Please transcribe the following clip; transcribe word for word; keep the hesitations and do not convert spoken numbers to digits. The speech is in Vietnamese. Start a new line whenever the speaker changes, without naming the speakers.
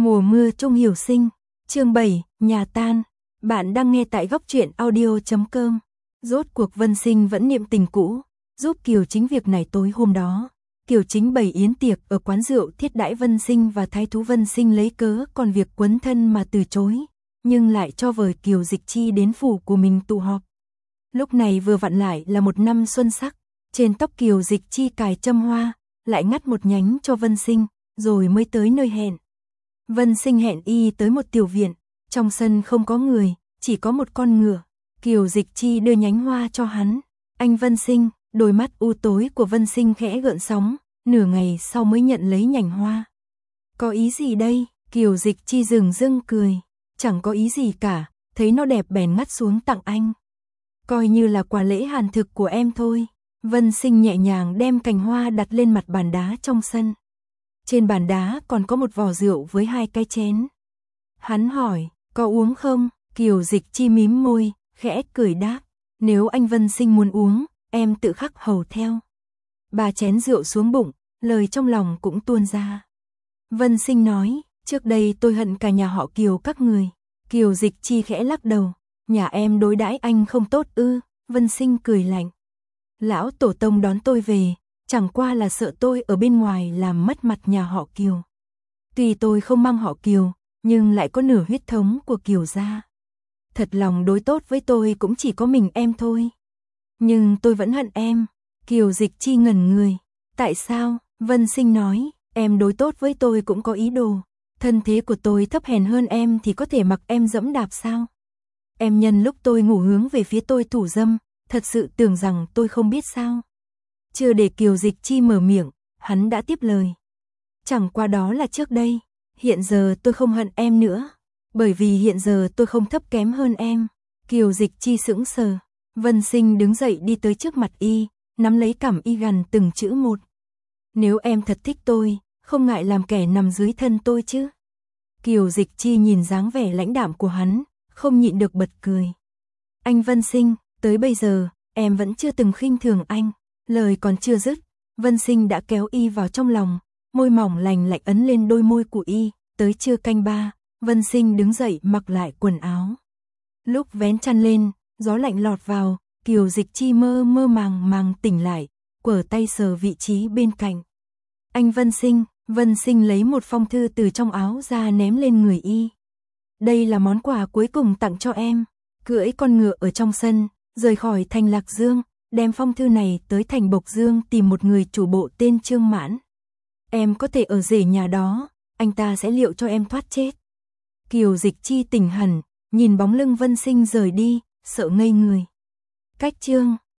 Mùa mưa Trung Hiểu Sinh, chương bảy, nhà tan. Bạn đang nghe tại góc truyện audio chấm com. Rốt cuộc Vân Sinh vẫn niệm tình cũ, giúp Kiều Chính việc này. Tối hôm đó, Kiều Chính bày yến tiệc ở quán rượu thiết đãi Vân Sinh và thái thú Vân Sinh lấy cớ còn việc quấn thân mà từ chối, nhưng lại cho vời Kiều Dịch Chi đến phủ của mình tụ họp. Lúc này vừa vặn lại là một năm xuân sắc, trên tóc Kiều Dịch Chi cài châm hoa, lại ngắt một nhánh cho Vân Sinh, rồi mới tới nơi hẹn. Vân Sinh hẹn y tới một tiểu viện, trong sân không có người, chỉ có một con ngựa. Kiều Dịch Chi đưa nhánh hoa cho hắn. Anh Vân Sinh, đôi mắt u tối của Vân Sinh khẽ gợn sóng, nửa ngày sau mới nhận lấy nhành hoa. Có ý gì đây? Kiều Dịch Chi dừng dưng cười. Chẳng có ý gì cả, thấy nó đẹp bèn ngắt xuống tặng anh. Coi như là quà lễ hàn thực của em thôi. Vân Sinh nhẹ nhàng đem cành hoa đặt lên mặt bàn đá trong sân. Trên bàn đá còn có một vò rượu với hai cái chén. Hắn hỏi, có uống không? Kiều Dịch Chi mím môi, khẽ cười đáp, nếu anh Vân Sinh muốn uống, em tự khắc hầu theo. Ba chén rượu xuống bụng, lời trong lòng cũng tuôn ra. Vân Sinh nói, trước đây tôi hận cả nhà họ Kiều các người. Kiều Dịch Chi khẽ lắc đầu, nhà em đối đãi anh không tốt ư? Vân Sinh cười lạnh. Lão tổ tông đón tôi về, chẳng qua là sợ tôi ở bên ngoài làm mất mặt nhà họ Kiều. Tuy tôi không mang họ Kiều, nhưng lại có nửa huyết thống của Kiều gia. Thật lòng đối tốt với tôi cũng chỉ có mình em thôi. Nhưng tôi vẫn hận em. Kiều Dịch Chi ngẩn người. Tại sao? Vân Sinh nói, em đối tốt với tôi cũng có ý đồ. Thân thế của tôi thấp hèn hơn em thì có thể mặc em dẫm đạp sao? Em nhân lúc tôi ngủ hướng về phía tôi thủ dâm, thật sự tưởng rằng tôi không biết sao? Chưa để Kiều Dịch Chi mở miệng, hắn đã tiếp lời. Chẳng qua đó là trước đây, hiện giờ tôi không hận em nữa, bởi vì hiện giờ tôi không thấp kém hơn em. Kiều Dịch Chi sững sờ. Vân Sinh đứng dậy đi tới trước mặt y, nắm lấy cằm y gần từng chữ một. Nếu em thật thích tôi, không ngại làm kẻ nằm dưới thân tôi chứ? Kiều Dịch Chi nhìn dáng vẻ lãnh đạm của hắn, không nhịn được bật cười. Anh Vân Sinh, tới bây giờ, em vẫn chưa từng khinh thường anh. Lời còn chưa dứt, Vân Sinh đã kéo y vào trong lòng, môi mỏng lành lạnh ấn lên đôi môi của y. Tới trưa canh ba, Vân Sinh đứng dậy mặc lại quần áo. Lúc vén chăn lên, gió lạnh lọt vào, Kiều Dịch Chi mơ mơ màng màng tỉnh lại, quở tay sờ vị trí bên cạnh. Anh Vân Sinh, Vân Sinh lấy một phong thư từ trong áo ra ném lên người y. Đây là món quà cuối cùng tặng cho em. Cưỡi con ngựa ở trong sân, rời khỏi thành Lạc Dương, đem phong thư này tới thành Bộc Dương tìm một người chủ bộ tên Trương Mãn. Em có thể ở rể nhà đó, anh ta sẽ liệu cho em thoát chết. Kiều Dịch Chi tỉnh hẳn, nhìn bóng lưng Vân Sinh rời đi, sợ ngây người. Cách chương